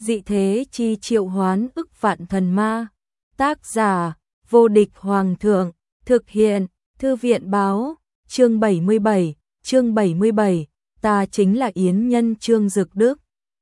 dị thế chi triệu hoán ức vạn thần ma. Tác giả, vô địch hoàng thượng, thực hiện, thư viện báo, chương 77, ta chính là yến nhân Trương Dực Đức.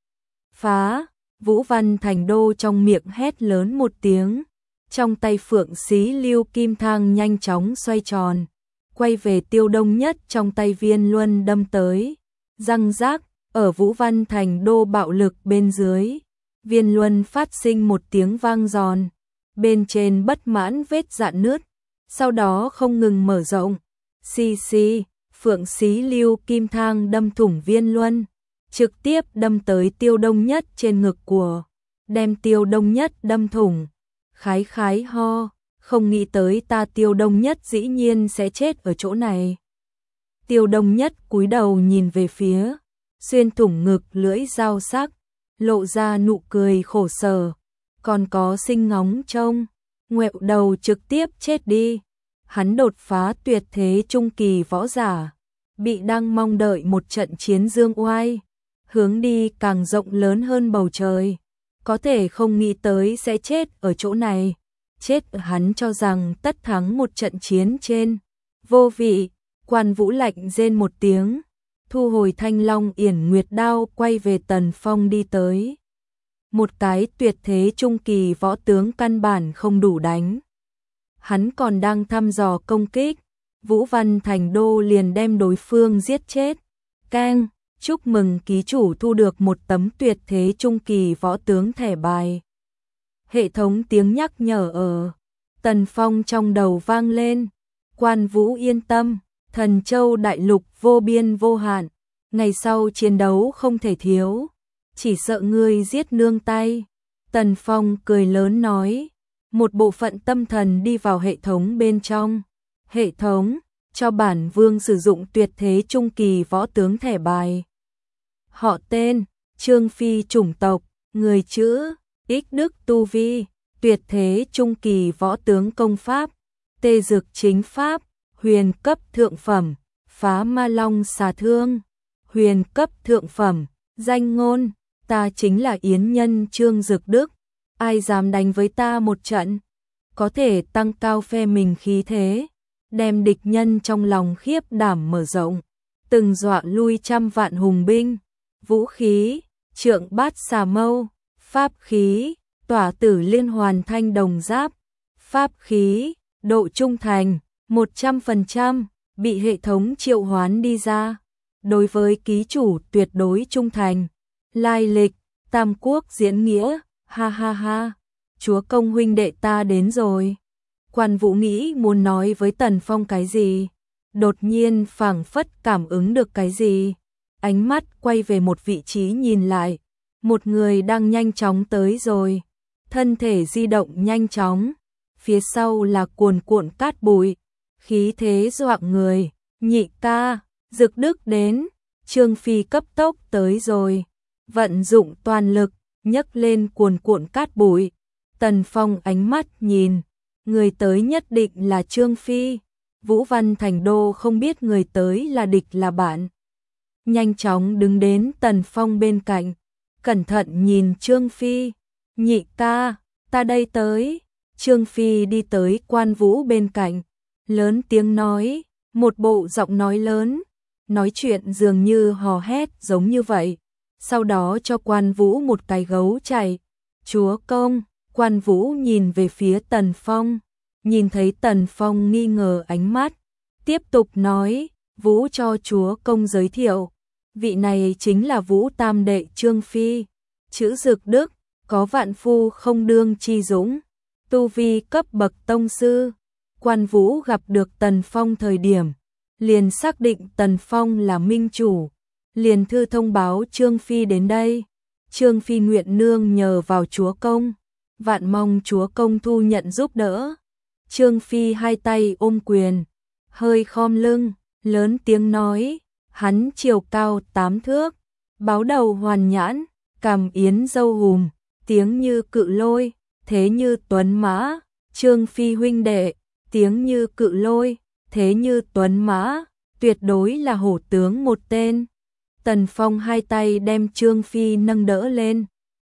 Phá, Vũ Văn Thành Đô trong miệng hét lớn một tiếng, trong tay phượng xí lưu kim thang nhanh chóng xoay tròn, quay về Tiêu Đông Nhất trong tay Viên Luân đâm tới, răng rác, ở Vũ Văn Thành Đô bạo lực bên dưới. Viên Luân phát sinh một tiếng vang giòn, bên trên bất mãn vết rạn nứt, sau đó không ngừng mở rộng. Xì xì, phượng xí lưu kim thang đâm thủng Viên Luân, trực tiếp đâm tới Tiêu Đông Nhất trên ngực của, đem Tiêu Đông Nhất đâm thủng. Khái khái ho, không nghĩ tới ta Tiêu Đông Nhất dĩ nhiên sẽ chết ở chỗ này. Tiêu Đông Nhất cúi đầu nhìn về phía, xuyên thủng ngực lưỡi dao sắc, lộ ra nụ cười khổ sở, còn có sinh ngóng trông, ngoẹo đầu trực tiếp chết đi. Hắn đột phá tuyệt thế trung kỳ võ giả, bị đang mong đợi một trận chiến dương oai, hướng đi càng rộng lớn hơn bầu trời, có thể không nghĩ tới sẽ chết ở chỗ này. Chết hắn cho rằng tất thắng một trận chiến trên, vô vị. Quan Vũ lạnh rên một tiếng, thu hồi Thanh Long Yển Nguyệt đao, quay về Tần Phong đi tới. Một cái tuyệt thế trung kỳ võ tướng căn bản không đủ đánh. Hắn còn đang thăm dò công kích, Vũ Văn Thành Đô liền đem đối phương giết chết. Keng, chúc mừng ký chủ thu được một tấm tuyệt thế trung kỳ võ tướng thẻ bài. Hệ thống tiếng nhắc nhở ở Tần Phong trong đầu vang lên. Quan Vũ yên tâm, Thần Châu đại lục vô biên vô hạn, ngày sau chiến đấu không thể thiếu, chỉ sợ ngươi giết nương tay. Tần Phong cười lớn nói, một bộ phận tâm thần đi vào hệ thống bên trong. Hệ thống, cho bản vương sử dụng tuyệt thế trung kỳ võ tướng thẻ bài. Họ tên, Trương Phi, chủng tộc, người chữ, ích đức tu vi, tuyệt thế trung kỳ võ tướng công pháp, tê dược chính pháp, huyền cấp thượng phẩm, phá ma long xà thương, huyền cấp thượng phẩm, danh ngôn, ta chính là yến nhân Trương Dực Đức, ai dám đánh với ta một trận, có thể tăng cao phe mình khí thế, đem địch nhân trong lòng khiếp đảm mở rộng, từng dọa lui trăm vạn hùng binh. Vũ khí, trượng bát xà mâu, pháp khí, tỏa tử liên hoàn thanh đồng giáp, pháp khí, độ trung thành 100%, bị hệ thống triệu hoán đi ra. Đối với ký chủ tuyệt đối trung thành. Lai lịch, Tam Quốc diễn nghĩa, ha ha ha, chúa công huynh đệ ta đến rồi. Quan Vũ nghĩ muốn nói với Tần Phong cái gì, đột nhiên phảng phất cảm ứng được cái gì, ánh mắt quay về một vị trí nhìn lại, một người đang nhanh chóng tới rồi, thân thể di động nhanh chóng, phía sau là cuồn cuộn cát bụi, khí thế dọa người. Nhị ca, Dực Đức đến. Trương Phi cấp tốc tới rồi, vận dụng toàn lực, nhấc lên cuồn cuộn cát bụi. Tần Phong ánh mắt nhìn, người tới nhất định là Trương Phi. Vũ Văn Thành Đô không biết người tới là địch là bạn, nhanh chóng đứng đến Tần Phong bên cạnh, cẩn thận nhìn Trương Phi. Nhị ca, ta đây tới. Trương Phi đi tới Quan Vũ bên cạnh, lớn tiếng nói, một bộ giọng nói lớn, nói chuyện dường như hò hét giống như vậy, sau đó cho Quan Vũ một cái gấu chạy. Chúa công. Quan Vũ nhìn về phía Tần Phong, nhìn thấy Tần Phong nghi ngờ ánh mắt, tiếp tục nói, Vũ cho chúa công giới thiệu, vị này chính là Vũ tam đệ Trương Phi, chữ Dực Đức, có vạn phu không đương chi dũng, tu vi cấp bậc tông sư. Quan Vũ gặp được Tần Phong thời điểm, liền xác định Tần Phong là minh chủ, liền thư thông báo Trương Phi đến đây. Trương Phi nguyện nương nhờ vào chúa công, vạn mong chúa công thu nhận giúp đỡ. Trương Phi hai tay ôm quyền, hơi khom lưng, lớn tiếng nói, hắn chiều cao 8 thước, báo đầu hoàn nhãn, cằm yến râu hùm, tiếng như cự lôi, thế như tuấn mã. Trương Phi huynh đệ, tiếng như cự lôi, thế như tuấn mã, tuyệt đối là hổ tướng một tên. Tần Phong hai tay đem Trương Phi nâng đỡ lên,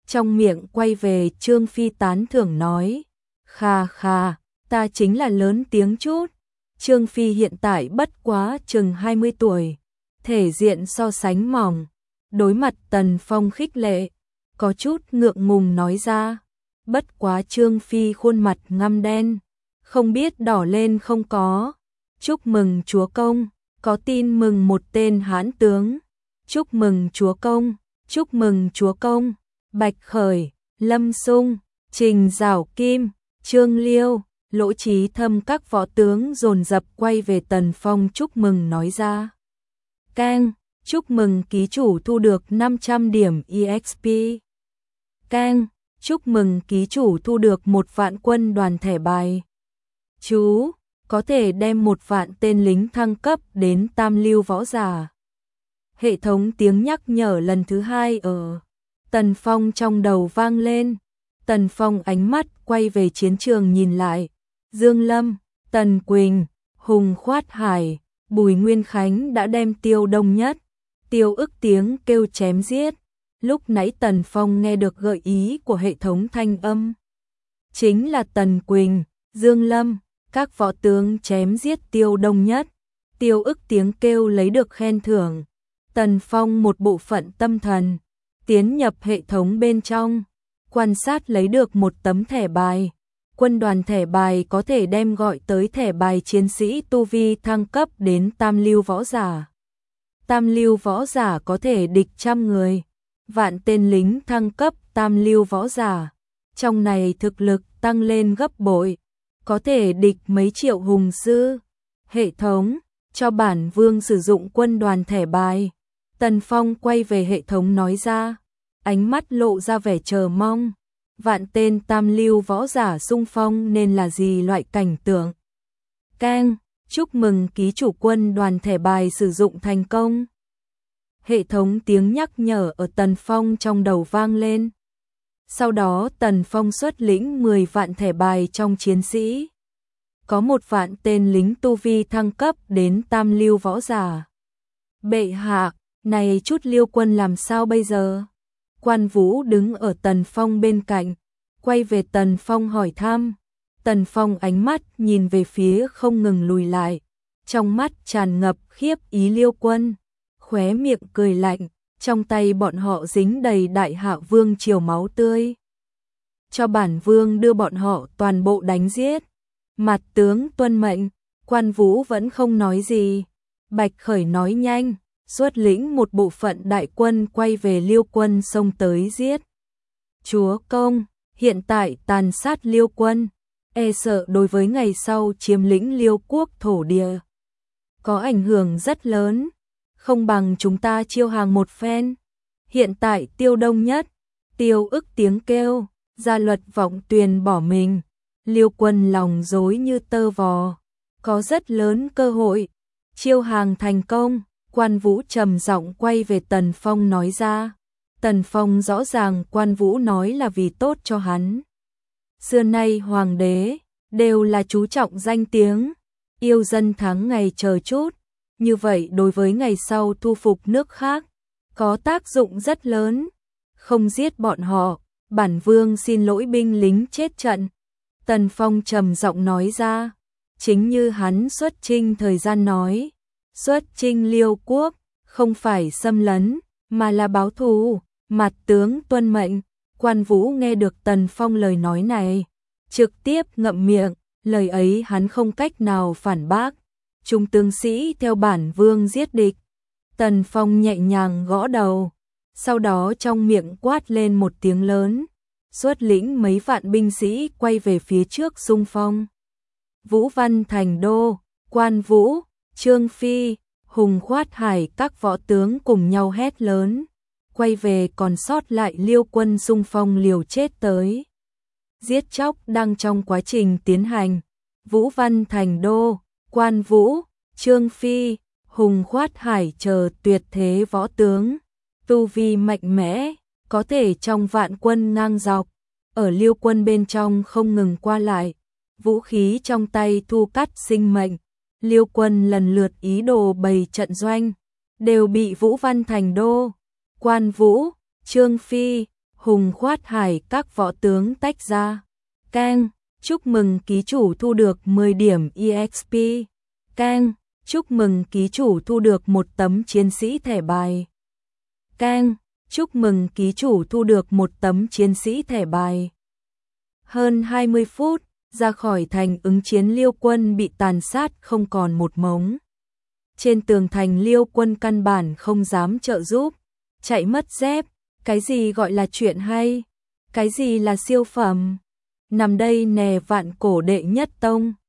trong miệng quay về Trương Phi tán thưởng nói, khà khà, ta chính là lớn tiếng chút. Trương Phi hiện tại bất quá chừng 20 tuổi, thể diện so sánh mỏng, đối mặt Tần Phong khích lệ, có chút ngượng ngùng nói ra, bất quá Trương Phi khuôn mặt ngăm đen, không biết đỏ lên không có. Chúc mừng chúa công, có tin mừng một tên hãn tướng. Chúc mừng chúa công, chúc mừng chúa công. Bạch Khởi, Lâm Sung, Trình Giảo Kim, Trương Liêu, Lỗ Chí Thâm các võ tướng dồn dập quay về Tần Phong chúc mừng nói ra. Keng, chúc mừng ký chủ thu được 500 điểm EXP. Keng, chúc mừng ký chủ thu được 1 vạn quân đoàn thẻ bài. Chú, có thể đem 1 vạn tên lính thăng cấp đến tam lưu võ giả. Hệ thống tiếng nhắc nhở lần thứ 2 ở Tần Phong trong đầu vang lên. Tần Phong ánh mắt quay về chiến trường nhìn lại. Dương Lâm, Tần Quỳnh, Hùng Khoát Hải, Bùi Nguyên Khánh đã đem Tiêu Đông Nhất, Tiêu Ức tiếng kêu chém giết. Lúc nãy Tần Phong nghe được gợi ý của hệ thống thanh âm. Chính là Tần Quỳnh, Dương Lâm, các võ tướng chém giết Tiêu Đông Nhất, Tiêu Ức tiếng kêu lấy được khen thưởng. Tần Phong một bộ phận tâm thần, tiến nhập hệ thống bên trong, quan sát lấy được 1 tấm thẻ bài. Quân đoàn thẻ bài có thể đem gọi tới thẻ bài chiến sĩ tu vi thăng cấp đến tam lưu võ giả. Tam lưu võ giả có thể địch 100 người, vạn tên lính thăng cấp tam lưu võ giả. Trong này thực lực tăng lên gấp bội, có thể địch mấy triệu hùng sư. Hệ thống, cho bản vương sử dụng quân đoàn thẻ bài. Tần Phong quay về hệ thống nói ra, ánh mắt lộ ra vẻ chờ mong. Vạn tên tam lưu võ giả xung phong nên là gì loại cảnh tượng. Keng, chúc mừng ký chủ quân đoàn thẻ bài sử dụng thành công. Hệ thống tiếng nhắc nhở ở Tần Phong trong đầu vang lên. Sau đó Tần Phong xuất lĩnh 10 vạn thẻ bài trong chiến sĩ. Có 1 vạn tên lính tu vi thăng cấp đến tam lưu võ giả. Bệ hạ, này chút Liêu quân làm sao bây giờ? Quan Vũ đứng ở Tần Phong bên cạnh, quay về Tần Phong hỏi thăm. Tần Phong ánh mắt nhìn về phía không ngừng lùi lại, trong mắt tràn ngập khiếp ý Liêu quân, khóe miệng cười lạnh, trong tay bọn họ dính đầy Đại Hạ vương triều máu tươi. Cho bản vương đưa bọn họ toàn bộ đánh giết. Mặt tướng tuân mệnh. Quan Vũ vẫn không nói gì. Bạch Khởi nói nhanh, xuất lĩnh một bộ phận đại quân quay về Liêu quân xông tới giết. Chúa công, hiện tại tàn sát Liêu quân, e sợ đối với ngày sau chiếm lĩnh Liêu quốc thổ địa có ảnh hưởng rất lớn, không bằng chúng ta chiêu hàng một phen. Hiện tại Tiêu Đông Nhất, Tiêu Ức tiếng kêu, Gia Luật Vọng Tuyền bỏ mình, Liêu quân lòng rối như tơ vò, có rất lớn cơ hội chiêu hàng thành công. Quan Vũ trầm giọng quay về Tần Phong nói ra. Tần Phong rõ ràng Quan Vũ nói là vì tốt cho hắn. Xưa nay hoàng đế đều là chú trọng danh tiếng, yêu dân thắng ngày chờ chút, như vậy đối với ngày sau thu phục nước khác có tác dụng rất lớn. Không giết bọn họ, bản vương xin lỗi binh lính chết trận. Tần Phong trầm giọng nói ra, chính như hắn xuất chinh thời gian nói, xuất chinh Liêu quốc không phải xâm lấn mà là báo thù. Mặt tướng tuân mệnh. Quan Vũ nghe được Tần Phong lời nói này, trực tiếp ngậm miệng, lời ấy hắn không cách nào phản bác. Chúng tướng sĩ theo bản vương giết địch. Tần Phong nhẹ nhàng gõ đầu, sau đó trong miệng quát lên một tiếng lớn, xuất lĩnh mấy vạn binh sĩ quay về phía trước xung phong. Vũ Văn Thành Đô, Quan Vũ, Trương Phi, Hùng Khoát Hải các võ tướng cùng nhau hét lớn, quay về còn sót lại Liêu quân xung phong liều chết tới. Giết chóc đang trong quá trình tiến hành. Vũ Văn Thành Đô, Quan Vũ, Trương Phi, Hùng Khoát Hải chờ tuyệt thế võ tướng, tu vi mạnh mẽ, có thể trong vạn quân ngang dọc, ở Liêu quân bên trong không ngừng qua lại, vũ khí trong tay thu cắt sinh mệnh. Liêu quân lần lượt ý đồ bày trận doanh, đều bị Vũ Văn Thành Đô, Quan Vũ, Trương Phi, hùng khoát hải các võ tướng tách ra. Keng, chúc mừng ký chủ thu được 10 điểm EXP. Keng, chúc mừng ký chủ thu được một tấm chiến sĩ thẻ bài. Keng, chúc mừng ký chủ thu được một tấm chiến sĩ thẻ bài. Hơn 20 phút, ra khỏi thành ứng chiến Liêu quân bị tàn sát không còn một mống. Trên tường thành Liêu quân căn bản không dám trợ giúp, chạy mất dép, cái gì gọi là chuyện hay, cái gì là siêu phẩm. Nằm đây nè vạn cổ đệ nhất tông.